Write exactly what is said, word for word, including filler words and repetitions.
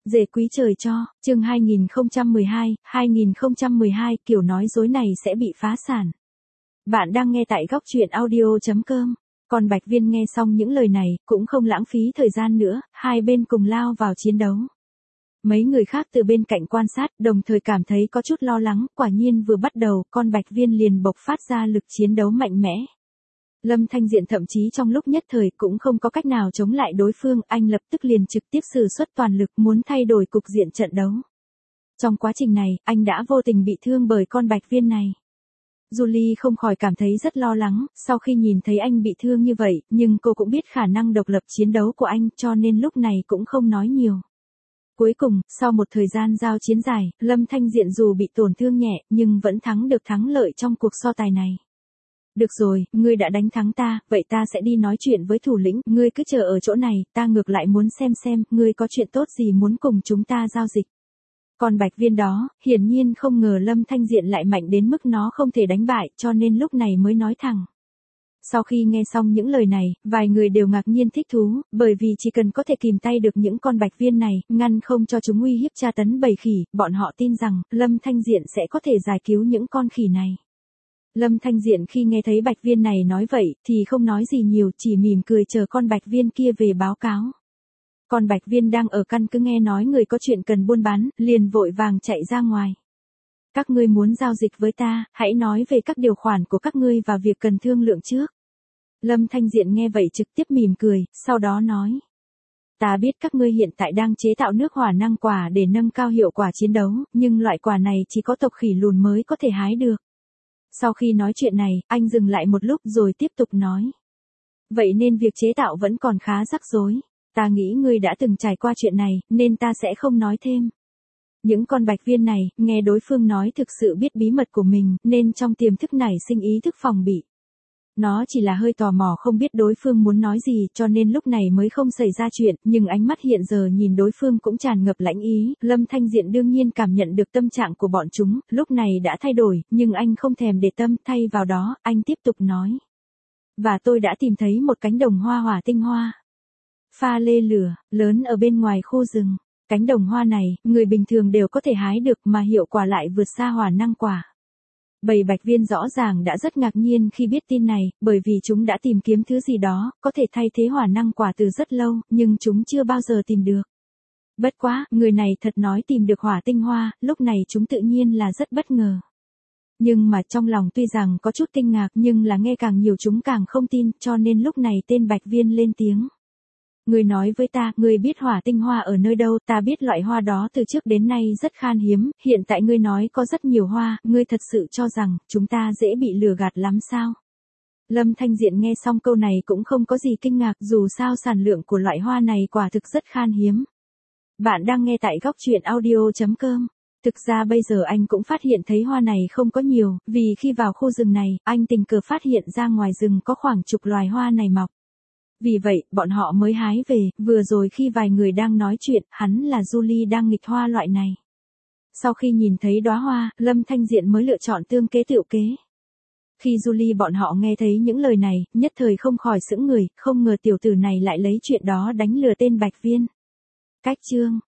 Dề quý trời cho, chương hai nghìn không trăm mười hai, hai nghìn không trăm mười hai, kiểu nói dối này sẽ bị phá sản. Bạn đang nghe tại góc truyện audio chấm com. Còn Bạch Viên nghe xong những lời này, cũng không lãng phí thời gian nữa, hai bên cùng lao vào chiến đấu. Mấy người khác từ bên cạnh quan sát, đồng thời cảm thấy có chút lo lắng, quả nhiên vừa bắt đầu, con Bạch Viên liền bộc phát ra lực chiến đấu mạnh mẽ. Lâm Thanh Diện thậm chí trong lúc nhất thời cũng không có cách nào chống lại đối phương, anh lập tức liền trực tiếp sử xuất toàn lực muốn thay đổi cục diện trận đấu. Trong quá trình này, anh đã vô tình bị thương bởi con Bạch Viên này. Julie không khỏi cảm thấy rất lo lắng, sau khi nhìn thấy anh bị thương như vậy, nhưng cô cũng biết khả năng độc lập chiến đấu của anh, cho nên lúc này cũng không nói nhiều. Cuối cùng, sau một thời gian giao chiến dài, Lâm Thanh Diện dù bị tổn thương nhẹ, nhưng vẫn thắng được thắng lợi trong cuộc so tài này. Được rồi, ngươi đã đánh thắng ta, vậy ta sẽ đi nói chuyện với thủ lĩnh, ngươi cứ chờ ở chỗ này, ta ngược lại muốn xem xem, ngươi có chuyện tốt gì muốn cùng chúng ta giao dịch. Còn Bạch Viên đó, hiển nhiên không ngờ Lâm Thanh Diện lại mạnh đến mức nó không thể đánh bại, cho nên lúc này mới nói thẳng. Sau khi nghe xong những lời này, vài người đều ngạc nhiên thích thú, bởi vì chỉ cần có thể kìm tay được những con Bạch Viên này, ngăn không cho chúng uy hiếp tra tấn bầy khỉ, bọn họ tin rằng, Lâm Thanh Diện sẽ có thể giải cứu những con khỉ này. Lâm Thanh Diện khi nghe thấy Bạch Viên này nói vậy, thì không nói gì nhiều, chỉ mỉm cười chờ con Bạch Viên kia về báo cáo. Con Bạch Viên đang ở căn cứ nghe nói người có chuyện cần buôn bán, liền vội vàng chạy ra ngoài. Các ngươi muốn giao dịch với ta, hãy nói về các điều khoản của các ngươi và việc cần thương lượng trước. Lâm Thanh Diện nghe vậy trực tiếp mỉm cười, sau đó nói. Ta biết các ngươi hiện tại đang chế tạo nước hỏa năng quả để nâng cao hiệu quả chiến đấu, nhưng loại quả này chỉ có tộc khỉ lùn mới có thể hái được. Sau khi nói chuyện này, anh dừng lại một lúc rồi tiếp tục nói. Vậy nên việc chế tạo vẫn còn khá rắc rối. Ta nghĩ ngươi đã từng trải qua chuyện này, nên ta sẽ không nói thêm. Những con Bạch Viên này, nghe đối phương nói thực sự biết bí mật của mình, nên trong tiềm thức này sinh ý thức phòng bị. Nó chỉ là hơi tò mò không biết đối phương muốn nói gì, cho nên lúc này mới không xảy ra chuyện, nhưng ánh mắt hiện giờ nhìn đối phương cũng tràn ngập lãnh ý. Lâm Thanh Diện đương nhiên cảm nhận được tâm trạng của bọn chúng, lúc này đã thay đổi, nhưng anh không thèm để tâm, thay vào đó, anh tiếp tục nói. Và tôi đã tìm thấy một cánh đồng hoa hỏa tinh hoa. Pha lê lửa, lớn ở bên ngoài khu rừng. Cánh đồng hoa này, người bình thường đều có thể hái được mà hiệu quả lại vượt xa hỏa năng quả. Bầy Bạch Viên rõ ràng đã rất ngạc nhiên khi biết tin này, bởi vì chúng đã tìm kiếm thứ gì đó, có thể thay thế hỏa năng quả từ rất lâu, nhưng chúng chưa bao giờ tìm được. Bất quá, người này thật nói tìm được hỏa tinh hoa, lúc này chúng tự nhiên là rất bất ngờ. Nhưng mà trong lòng tuy rằng có chút kinh ngạc nhưng là nghe càng nhiều chúng càng không tin, cho nên lúc này tên Bạch Viên lên tiếng. Ngươi nói với ta, ngươi biết hỏa tinh hoa ở nơi đâu, ta biết loại hoa đó từ trước đến nay rất khan hiếm, hiện tại ngươi nói có rất nhiều hoa, ngươi thật sự cho rằng, chúng ta dễ bị lừa gạt lắm sao? Lâm Thanh Diện nghe xong câu này cũng không có gì kinh ngạc, dù sao sản lượng của loại hoa này quả thực rất khan hiếm. Bạn đang nghe tại góc truyện audio chấm com. Thực ra bây giờ anh cũng phát hiện thấy hoa này không có nhiều, vì khi vào khu rừng này, anh tình cờ phát hiện ra ngoài rừng có khoảng chục loài hoa này mọc. Vì vậy, bọn họ mới hái về, vừa rồi khi vài người đang nói chuyện, hắn là Julie đang nghịch hoa loại này. Sau khi nhìn thấy đóa hoa, Lâm Thanh Diện mới lựa chọn tương kế tựu kế. Khi Julie bọn họ nghe thấy những lời này, nhất thời không khỏi sững người, không ngờ tiểu tử này lại lấy chuyện đó đánh lừa tên Bạch Viên. Cách chương,